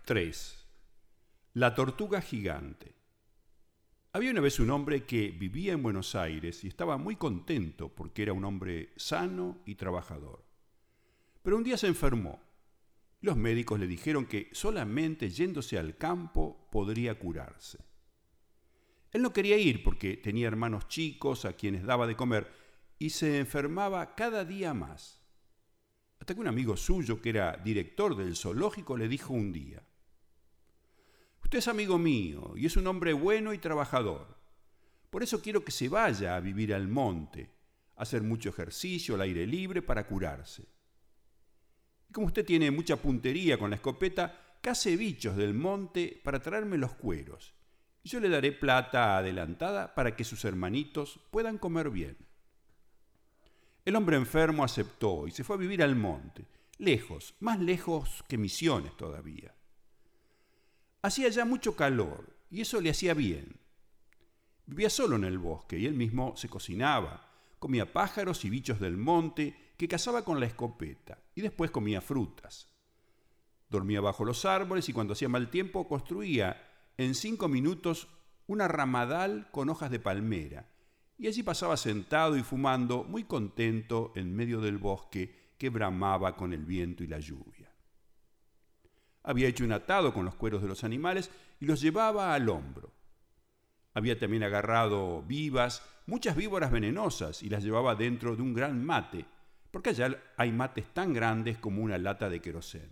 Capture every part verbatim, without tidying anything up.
tres. La tortuga gigante. Había una vez un hombre que vivía en Buenos Aires y estaba muy contento porque era un hombre sano y trabajador. Pero un día se enfermó. Los médicos le dijeron que solamente yéndose al campo podría curarse. Él no quería ir porque tenía hermanos chicos a quienes daba de comer y se enfermaba cada día más. Hasta que un amigo suyo, que era director del zoológico, le dijo un día: «Usted es amigo mío y es un hombre bueno y trabajador. Por eso quiero que se vaya a vivir al monte, a hacer mucho ejercicio al aire libre para curarse. Y como usted tiene mucha puntería con la escopeta, case bichos del monte para traerme los cueros. Y yo le daré plata adelantada para que sus hermanitos puedan comer bien». El hombre enfermo aceptó y se fue a vivir al monte, lejos, más lejos que Misiones todavía. Hacía ya mucho calor y eso le hacía bien. Vivía solo en el bosque y él mismo se cocinaba, comía pájaros y bichos del monte que cazaba con la escopeta y después comía frutas. Dormía bajo los árboles y cuando hacía mal tiempo construía en cinco minutos una ramadal con hojas de palmera y allí pasaba sentado y fumando muy contento en medio del bosque que bramaba con el viento y la lluvia. Había hecho un atado con los cueros de los animales y los llevaba al hombro. Había también agarrado vivas, muchas víboras venenosas y las llevaba dentro de un gran mate, porque allá hay mates tan grandes como una lata de querosén.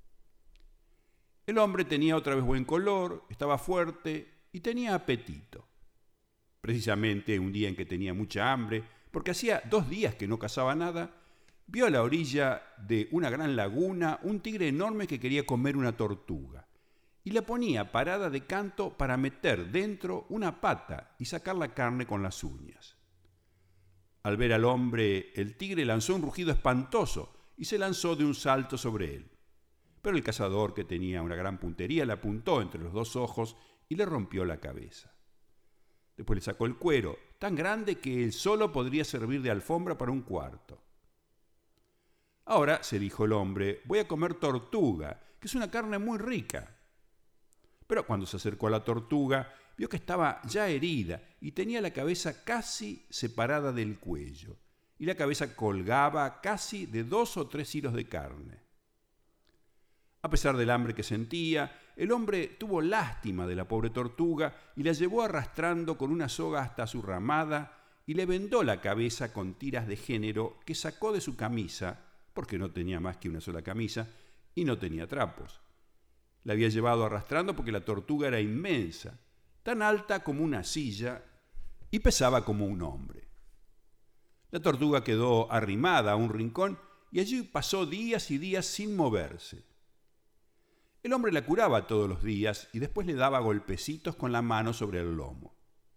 El hombre tenía otra vez buen color, estaba fuerte y tenía apetito. Precisamente un día en que tenía mucha hambre, porque hacía dos días que no cazaba nada, vio a la orilla de una gran laguna un tigre enorme que quería comer una tortuga y la ponía parada de canto para meter dentro una pata y sacar la carne con las uñas. Al ver al hombre, el tigre lanzó un rugido espantoso y se lanzó de un salto sobre él. Pero el cazador, que tenía una gran puntería, le apuntó entre los dos ojos y le rompió la cabeza. Después le sacó el cuero, tan grande que él solo podría servir de alfombra para un cuarto. Ahora, se dijo el hombre, voy a comer tortuga, que es una carne muy rica. Pero cuando se acercó a la tortuga, vio que estaba ya herida y tenía la cabeza casi separada del cuello, y la cabeza colgaba casi de dos o tres hilos de carne. A pesar del hambre que sentía, el hombre tuvo lástima de la pobre tortuga y la llevó arrastrando con una soga hasta su ramada y le vendó la cabeza con tiras de género que sacó de su camisa, porque no tenía más que una sola camisa y no tenía trapos. La había llevado arrastrando porque la tortuga era inmensa, tan alta como una silla y pesaba como un hombre. La tortuga quedó arrimada a un rincón y allí pasó días y días sin moverse. El hombre la curaba todos los días y después le daba golpecitos con la mano sobre el lomo.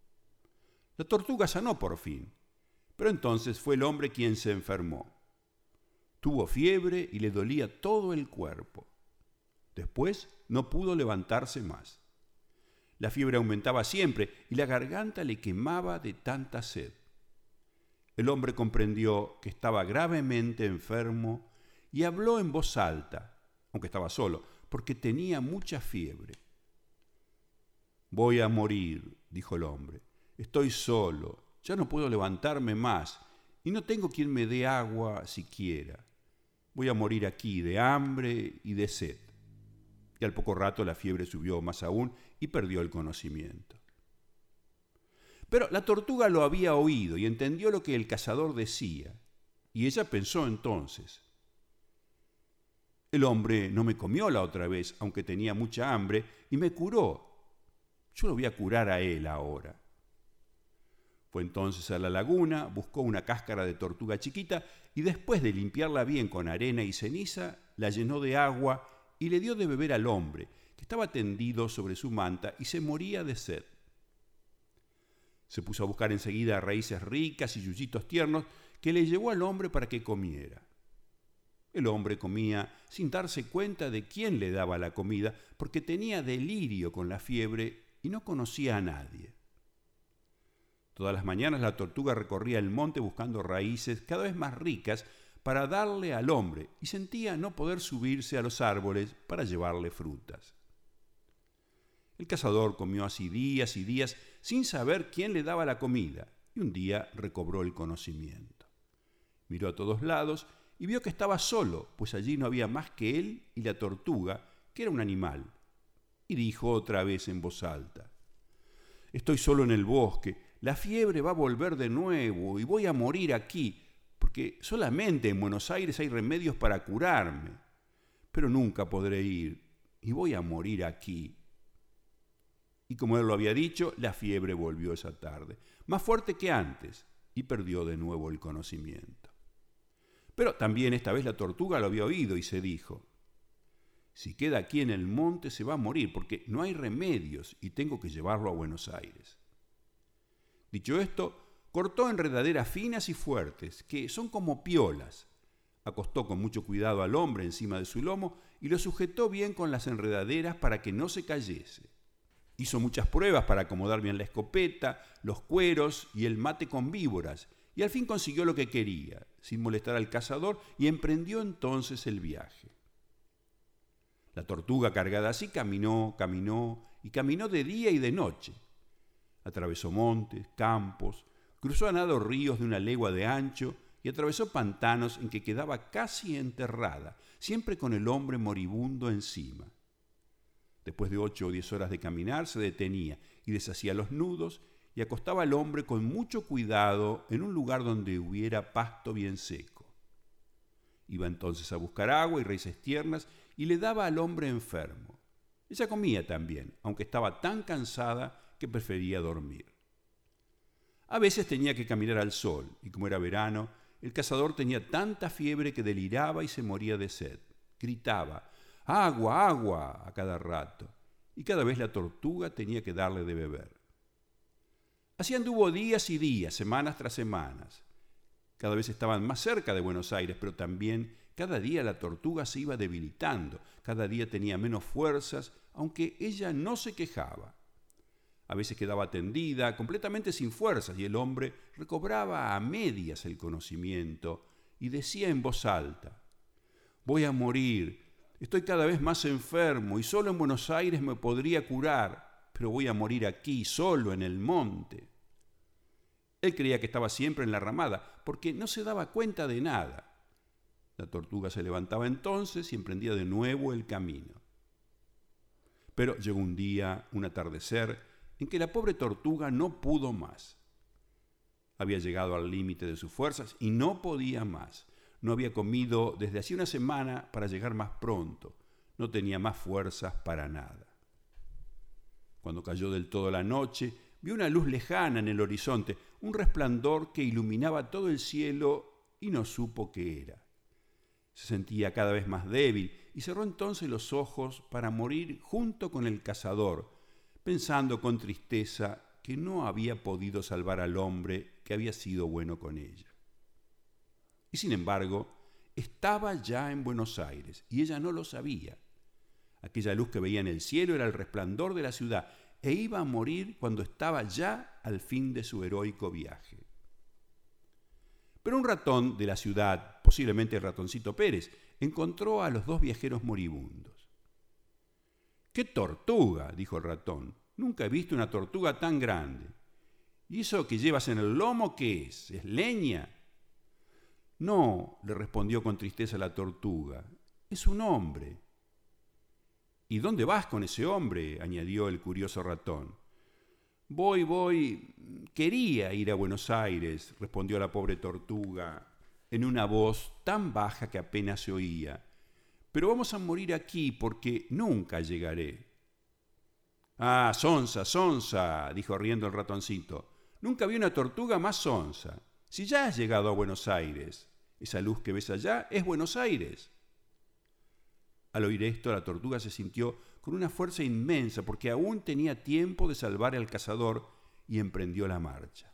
La tortuga sanó por fin, pero entonces fue el hombre quien se enfermó. Tuvo fiebre y le dolía todo el cuerpo. Después no pudo levantarse más. La fiebre aumentaba siempre y la garganta le quemaba de tanta sed. El hombre comprendió que estaba gravemente enfermo y habló en voz alta, aunque estaba solo, porque tenía mucha fiebre. «Voy a morir», dijo el hombre. «Estoy solo, ya no puedo levantarme más y no tengo quien me dé agua siquiera. Voy a morir aquí de hambre y de sed». Y al poco rato la fiebre subió más aún y perdió el conocimiento. Pero la tortuga lo había oído y entendió lo que el cazador decía, y ella pensó entonces: «El hombre no me comió la otra vez, aunque tenía mucha hambre, y me curó. Yo lo voy a curar a él ahora». Fue entonces a la laguna, buscó una cáscara de tortuga chiquita y después de limpiarla bien con arena y ceniza, la llenó de agua y le dio de beber al hombre, que estaba tendido sobre su manta y se moría de sed. Se puso a buscar enseguida raíces ricas y yuyitos tiernos que le llevó al hombre para que comiera. El hombre comía sin darse cuenta de quién le daba la comida, porque tenía delirio con la fiebre y no conocía a nadie. Todas las mañanas la tortuga recorría el monte buscando raíces cada vez más ricas para darle al hombre y sentía no poder subirse a los árboles para llevarle frutas. El cazador comió así días y días sin saber quién le daba la comida, y un día recobró el conocimiento. Miró a todos lados y vio que estaba solo, pues allí no había más que él y la tortuga, que era un animal. Y dijo otra vez en voz alta: «Estoy solo en el bosque, la fiebre va a volver de nuevo y voy a morir aquí, porque solamente en Buenos Aires hay remedios para curarme. Pero nunca podré ir y voy a morir aquí». Y como él lo había dicho, la fiebre volvió esa tarde, más fuerte que antes, y perdió de nuevo el conocimiento. Pero también esta vez la tortuga lo había oído y se dijo: «Si queda aquí en el monte se va a morir, porque no hay remedios y tengo que llevarlo a Buenos Aires». Dicho esto, cortó enredaderas finas y fuertes, que son como piolas. Acostó con mucho cuidado al hombre encima de su lomo y lo sujetó bien con las enredaderas para que no se cayese. Hizo muchas pruebas para acomodar bien la escopeta, los cueros y el mate con víboras, y al fin consiguió lo que quería, sin molestar al cazador, y emprendió entonces el viaje. La tortuga, cargada así, caminó, caminó y caminó de día y de noche. Atravesó montes, campos, cruzó a nado ríos de una legua de ancho y atravesó pantanos en que quedaba casi enterrada, siempre con el hombre moribundo encima. Después de ocho o diez horas de caminar, se detenía y deshacía los nudos y acostaba al hombre con mucho cuidado en un lugar donde hubiera pasto bien seco. Iba entonces a buscar agua y raíces tiernas y le daba al hombre enfermo. Ella comía también, aunque estaba tan cansada que prefería dormir. A veces tenía que caminar al sol, y como era verano, el cazador tenía tanta fiebre que deliraba y se moría de sed. Gritaba: «¡Agua, agua!» a cada rato, y cada vez la tortuga tenía que darle de beber. Así anduvo días y días, semanas tras semanas. Cada vez estaban más cerca de Buenos Aires, pero también cada día la tortuga se iba debilitando, cada día tenía menos fuerzas, aunque ella no se quejaba. A veces quedaba tendida, completamente sin fuerzas, y el hombre recobraba a medias el conocimiento y decía en voz alta: «Voy a morir, estoy cada vez más enfermo y solo en Buenos Aires me podría curar, pero voy a morir aquí, solo en el monte». Él creía que estaba siempre en la ramada, porque no se daba cuenta de nada. La tortuga se levantaba entonces y emprendía de nuevo el camino. Pero llegó un día, un atardecer, en que la pobre tortuga no pudo más. Había llegado al límite de sus fuerzas y no podía más. No había comido desde hacía una semana para llegar más pronto. No tenía más fuerzas para nada. Cuando cayó del todo la noche, vio una luz lejana en el horizonte, un resplandor que iluminaba todo el cielo y no supo qué era. Se sentía cada vez más débil y cerró entonces los ojos para morir junto con el cazador, pensando con tristeza que no había podido salvar al hombre que había sido bueno con ella. Y sin embargo, estaba ya en Buenos Aires y ella no lo sabía. Aquella luz que veía en el cielo era el resplandor de la ciudad e iba a morir cuando estaba ya al fin de su heroico viaje. Pero un ratón de la ciudad, posiblemente el ratoncito Pérez, encontró a los dos viajeros moribundos. «¡Qué tortuga!», dijo el ratón. «Nunca he visto una tortuga tan grande. ¿Y eso que llevas en el lomo qué es? ¿Es leña?». «No», le respondió con tristeza la tortuga, «es un hombre». «¿Y dónde vas con ese hombre?», añadió el curioso ratón. «Voy, voy, quería ir a Buenos Aires», respondió la pobre tortuga en una voz tan baja que apenas se oía. «Pero vamos a morir aquí porque nunca llegaré». «Ah, sonsa, sonsa», dijo riendo el ratoncito. «Nunca vi una tortuga más sonsa. Si ya has llegado a Buenos Aires, esa luz que ves allá es Buenos Aires». Al oír esto, la tortuga se sintió con una fuerza inmensa porque aún tenía tiempo de salvar al cazador y emprendió la marcha.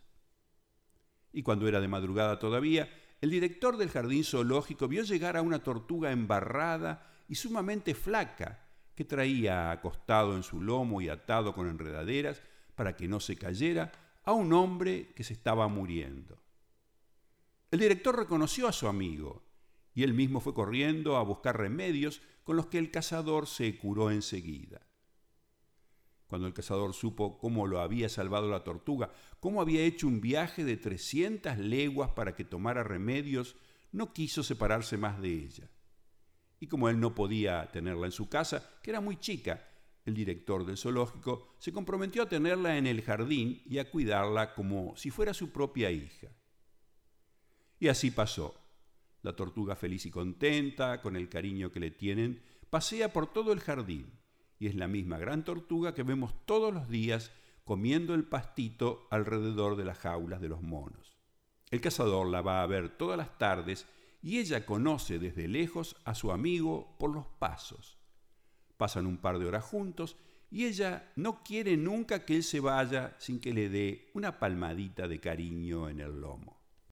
Y cuando era de madrugada todavía, el director del jardín zoológico vio llegar a una tortuga embarrada y sumamente flaca que traía acostado en su lomo y atado con enredaderas para que no se cayera a un hombre que se estaba muriendo. El director reconoció a su amigo y él mismo fue corriendo a buscar remedios con los que el cazador se curó enseguida. Cuando el cazador supo cómo lo había salvado la tortuga, cómo había hecho un viaje de trescientas leguas para que tomara remedios, no quiso separarse más de ella. Y como él no podía tenerla en su casa, que era muy chica, el director del zoológico se comprometió a tenerla en el jardín y a cuidarla como si fuera su propia hija. Y así pasó. La tortuga feliz y contenta, con el cariño que le tienen, pasea por todo el jardín. Y es la misma gran tortuga que vemos todos los días comiendo el pastito alrededor de las jaulas de los monos. El cazador la va a ver todas las tardes y ella conoce desde lejos a su amigo por los pasos. Pasan un par de horas juntos y ella no quiere nunca que él se vaya sin que le dé una palmadita de cariño en el lomo.